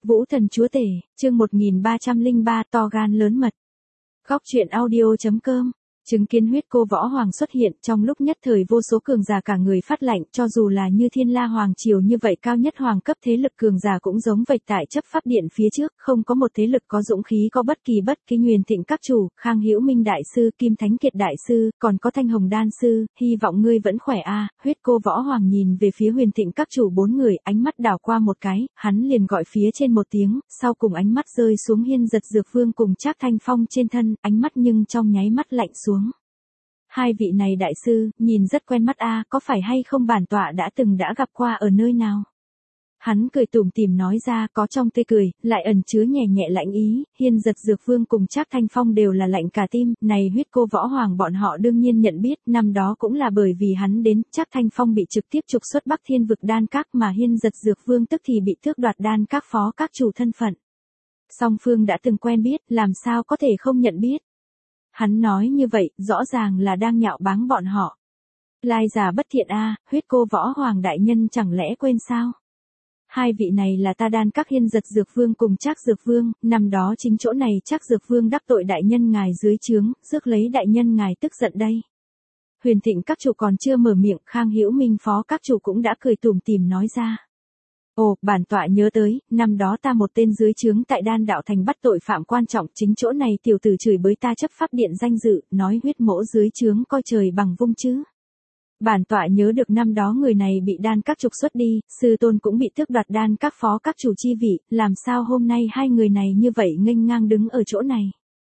Vũ thần chúa tể, chương 1303 to gan lớn mật. Góc truyện audio.com. Chứng kiến huyết cô võ hoàng xuất hiện trong lúc nhất thời vô số cường giả cả người phát lạnh, cho dù là như Thiên La Hoàng Triều như vậy cao nhất hoàng cấp thế lực cường giả cũng giống vậy tại chấp pháp điện phía trước, không có một thế lực có dũng khí có bất kỳ Nguyền Thịnh các chủ, Khang Hữu Minh đại sư, Kim Thánh Kiệt đại sư, còn có Thanh Hồng đan sư, hy vọng ngươi vẫn khỏe a. Huyết cô võ hoàng nhìn về phía Huyền Thịnh các chủ bốn người, ánh mắt đảo qua một cái, hắn liền gọi phía trên một tiếng, sau cùng ánh mắt rơi xuống Hiên Giật Dược Vương cùng Trác Thanh Phong trên thân, ánh mắt nhưng trong nháy mắt lạnh xuống. Hai vị này đại sư, nhìn rất quen mắt a, có phải hay không bản tọa đã gặp qua ở nơi nào? Hắn cười tủm tỉm nói ra, có trong tươi cười, lại ẩn chứa nhẹ nhẹ lạnh ý. Hiên Giật Dược Vương cùng Trác Thanh Phong đều là lạnh cả tim, này huyết cô võ hoàng bọn họ đương nhiên nhận biết, năm đó cũng là bởi vì hắn đến, Trác Thanh Phong bị trực tiếp trục xuất Bắc Thiên vực đan các mà Hiên Giật Dược Vương tức thì bị tước đoạt đan các phó các chủ thân phận. Song phương đã từng quen biết, làm sao có thể không nhận biết? Hắn nói như vậy, rõ ràng là đang nhạo báng bọn họ. Lai giả bất thiện a, huyết cô võ hoàng đại nhân chẳng lẽ quên sao? Hai vị này là ta đan các Hiên Giật Dược Vương cùng Trác Dược Vương, năm đó chính chỗ này Trác Dược Vương đắc tội đại nhân ngài dưới trướng, rước lấy đại nhân ngài tức giận đây. Huyền Thịnh các chủ còn chưa mở miệng, Khang Hữu Minh phó các chủ cũng đã cười tủm tỉm nói ra. Ồ, bản tọa nhớ tới, năm đó ta một tên dưới trướng tại đan đạo thành bắt tội phạm quan trọng, chính chỗ này tiểu tử chửi bới ta chấp pháp điện danh dự, nói huyết mỗ dưới trướng coi trời bằng vung chứ. Bản tọa nhớ được năm đó người này bị đan các trục xuất đi, sư tôn cũng bị tước đoạt đan các phó các chủ chi vị, làm sao hôm nay hai người này như vậy nghênh ngang đứng ở chỗ này.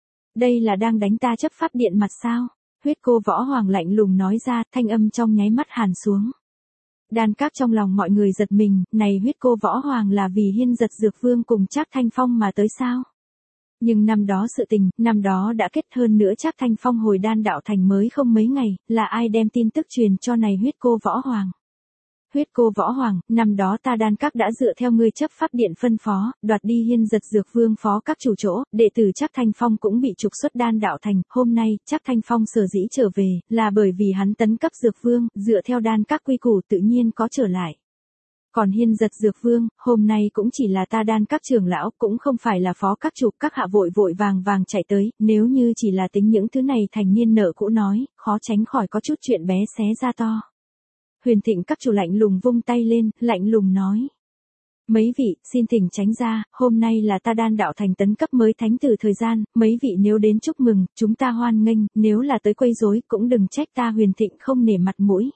Đây là đang đánh ta chấp pháp điện mặt sao? Huyết cô võ hoàng lạnh lùng nói ra, thanh âm trong nháy mắt hàn xuống. Đan các trong lòng mọi người giật mình, này huyết cô võ hoàng là vì Hiên Giật Dược Vương cùng Trác Thanh Phong mà tới sao? Nhưng năm đó sự tình, năm đó đã kết, hơn nữa Trác Thanh Phong hồi đan đạo thành mới không mấy ngày, là ai đem tin tức truyền cho này huyết cô võ hoàng? Huyết cô võ hoàng, năm đó ta đan các đã dựa theo ngươi chấp pháp điện phân phó, đoạt đi Hiên Giật Dược Vương phó các chủ chỗ, đệ tử Trác Thanh Phong cũng bị trục xuất đan đạo thành, hôm nay, Trác Thanh Phong sở dĩ trở về, là bởi vì hắn tấn cấp Dược Vương, dựa theo đan các quy củ tự nhiên có trở lại. Còn Hiên Giật Dược Vương, hôm nay cũng chỉ là ta đan các trưởng lão, cũng không phải là phó các chủ, các hạ vội vàng chạy tới, nếu như chỉ là tính những thứ này thành niên nợ cũ nói, khó tránh khỏi có chút chuyện bé xé ra to. Huyền Thịnh các chủ lạnh lùng vung tay lên, lạnh lùng nói. Mấy vị, xin thỉnh tránh ra, hôm nay là ta đan đạo thành tấn cấp mới thánh tử thời gian, mấy vị nếu đến chúc mừng, chúng ta hoan nghênh, nếu là tới quấy rối, cũng đừng trách ta Huyền Thịnh không nể mặt mũi.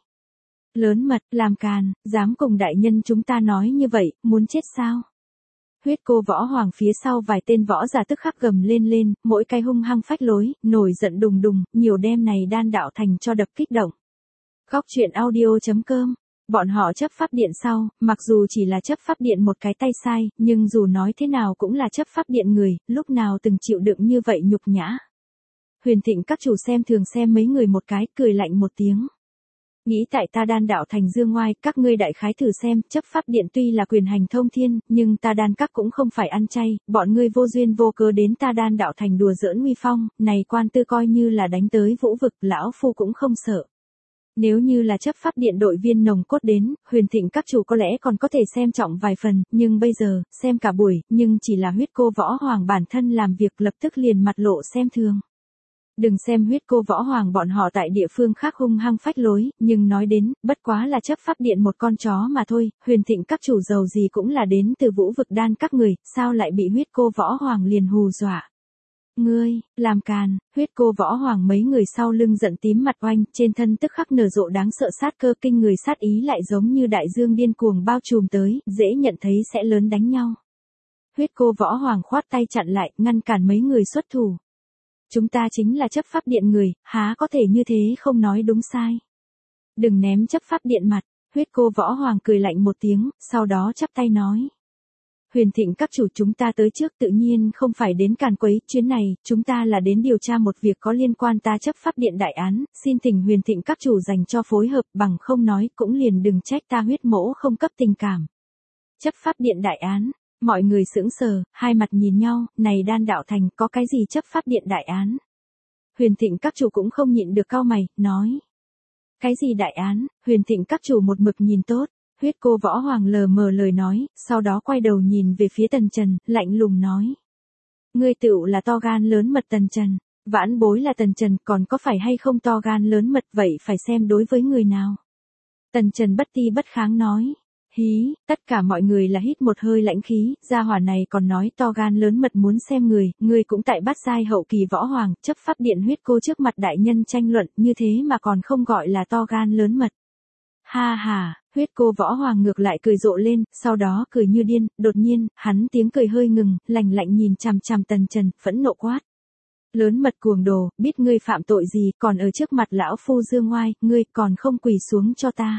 Lớn mật, làm càn, dám cùng đại nhân chúng ta nói như vậy, muốn chết sao? Huyết cô võ hoàng phía sau vài tên võ giả tức khắc gầm lên, mỗi cái hung hăng phách lối, nổi giận đùng đùng, nhiều đêm này đan đạo thành cho đập kích động. Góc truyện audio.com. Bọn họ chấp pháp điện sau, mặc dù chỉ là chấp pháp điện một cái tay sai, nhưng dù nói thế nào cũng là chấp pháp điện người, lúc nào từng chịu đựng như vậy nhục nhã. Huyền Thịnh các chủ xem thường xem mấy người một cái, cười lạnh một tiếng. Nghĩ tại ta đan đạo thành dương ngoai, các ngươi đại khái thử xem, chấp pháp điện tuy là quyền hành thông thiên, nhưng ta đan các cũng không phải ăn chay, bọn ngươi vô duyên vô cớ đến ta đan đạo thành đùa giỡn uy phong, này quan tư coi như là đánh tới vũ vực, lão phu cũng không sợ. Nếu như là chấp pháp điện đội viên nồng cốt đến, Huyền Thịnh các chủ có lẽ còn có thể xem trọng vài phần, nhưng bây giờ, xem cả buổi, nhưng chỉ là huyết cô võ hoàng bản thân làm việc lập tức liền mặt lộ xem thường. Đừng xem huyết cô võ hoàng bọn họ tại địa phương khác hung hăng phách lối, nhưng nói đến, bất quá là chấp pháp điện một con chó mà thôi, Huyền Thịnh các chủ giàu gì cũng là đến từ vũ vực đan các người, sao lại bị huyết cô võ hoàng liền hù dọa. Ngươi, làm càn, huyết cô võ hoàng mấy người sau lưng giận tím mặt oanh, trên thân tức khắc nở rộ đáng sợ sát cơ kinh người sát ý lại giống như đại dương điên cuồng bao trùm tới, dễ nhận thấy sẽ lớn đánh nhau. Huyết cô võ hoàng khoát tay chặn lại, ngăn cản mấy người xuất thủ. Chúng ta chính là chấp pháp điện người, há có thể như thế không nói đúng sai. Đừng ném chấp pháp điện mặt, huyết cô võ hoàng cười lạnh một tiếng, sau đó chắp tay nói. Huyền Thịnh các chủ chúng ta tới trước tự nhiên không phải đến càn quấy, chuyến này, chúng ta là đến điều tra một việc có liên quan ta chấp pháp điện đại án, xin thỉnh Huyền Thịnh các chủ dành cho phối hợp, bằng không nói cũng liền đừng trách ta huyết mỗ không cấp tình cảm. Chấp pháp điện đại án, mọi người sững sờ, hai mặt nhìn nhau, này đan đạo thành có cái gì chấp pháp điện đại án? Huyền Thịnh các chủ cũng không nhịn được cau mày, nói. Cái gì đại án? Huyền Thịnh các chủ một mực nhìn tốt. Huyết cô võ hoàng lờ mờ lời nói, sau đó quay đầu nhìn về phía Tần Trần, lạnh lùng nói. Ngươi tựu là to gan lớn mật Tần Trần. Vãn bối là Tần Trần, còn có phải hay không to gan lớn mật, vậy phải xem đối với người nào. Tần Trần bất ti bất kháng nói. Hí, tất cả mọi người là hít một hơi lãnh khí, gia hỏa này còn nói to gan lớn mật muốn xem người cũng tại bát giai hậu kỳ võ hoàng, chấp pháp điện huyết cô trước mặt đại nhân tranh luận, như thế mà còn không gọi là to gan lớn mật. Ha ha, huyết cô võ hoàng ngược lại cười rộ lên, sau đó cười như điên, đột nhiên, hắn tiếng cười hơi ngừng, lạnh lạnh nhìn chằm chằm Tần Trần, phẫn nộ quát. Lớn mật cuồng đồ, biết ngươi phạm tội gì, còn ở trước mặt lão phu dương ngoai, ngươi còn không quỳ xuống cho ta.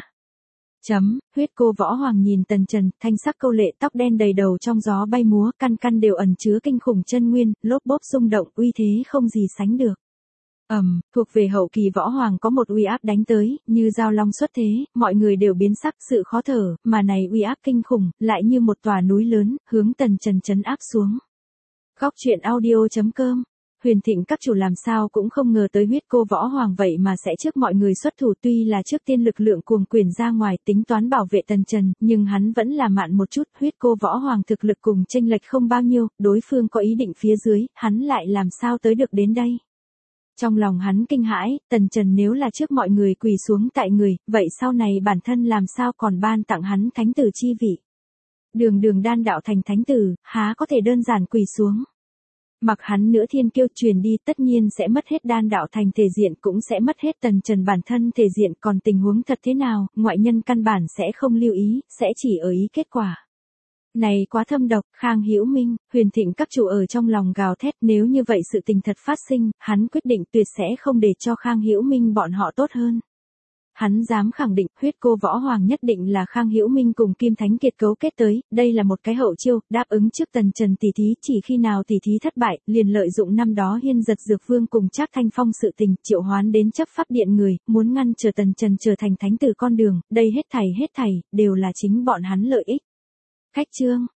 Huyết cô võ hoàng nhìn Tần Trần, thanh sắc câu lệ, tóc đen đầy đầu trong gió bay múa, căn căn đều ẩn chứa kinh khủng chân nguyên, lốp bốp rung động, uy thế không gì sánh được. Thuộc về hậu kỳ võ hoàng có một uy áp đánh tới, như dao long xuất thế, mọi người đều biến sắc, sự khó thở, mà này uy áp kinh khủng, lại như một tòa núi lớn, hướng Tần Trần trấn áp xuống. Góc truyện audio.com. Huyền Thịnh các chủ làm sao cũng không ngờ tới huyết cô võ hoàng vậy mà sẽ trước mọi người xuất thủ, tuy là trước tiên lực lượng cuồng quyền ra ngoài tính toán bảo vệ Tần Trần, nhưng hắn vẫn là mạn một chút, huyết cô võ hoàng thực lực cùng chênh lệch không bao nhiêu, đối phương có ý định phía dưới, hắn lại làm sao tới được đến đây. Trong lòng hắn kinh hãi, Tần Trần nếu là trước mọi người quỳ xuống tại người, vậy sau này bản thân làm sao còn ban tặng hắn thánh tử chi vị. Đường đan đạo thành thánh tử, há có thể đơn giản quỳ xuống. Mặc hắn nữa thiên kiêu truyền đi tất nhiên sẽ mất hết đan đạo thành thể diện, cũng sẽ mất hết Tần Trần bản thân thể diện, còn tình huống thật thế nào, ngoại nhân căn bản sẽ không lưu ý, sẽ chỉ ở ý kết quả. Này quá thâm độc, Khang Hữu Minh, Huyền Thịnh các chủ ở trong lòng gào thét, nếu như vậy sự tình thật phát sinh, hắn quyết định tuyệt sẽ không để cho Khang Hữu Minh bọn họ tốt hơn. Hắn dám khẳng định, huyết cô võ hoàng nhất định là Khang Hữu Minh cùng Kim Thánh Kiệt cấu kết tới, đây là một cái hậu chiêu, đáp ứng trước Tần Trần tỷ thí, chỉ khi nào tỷ thí thất bại, liền lợi dụng năm đó Hiên Giật Dược Vương cùng Trác Thanh Phong sự tình, triệu hoán đến chấp pháp điện người, muốn ngăn trở Tần Trần trở thành thánh tử con đường, đây hết thảy, đều là chính bọn hắn lợi ích. Khách chương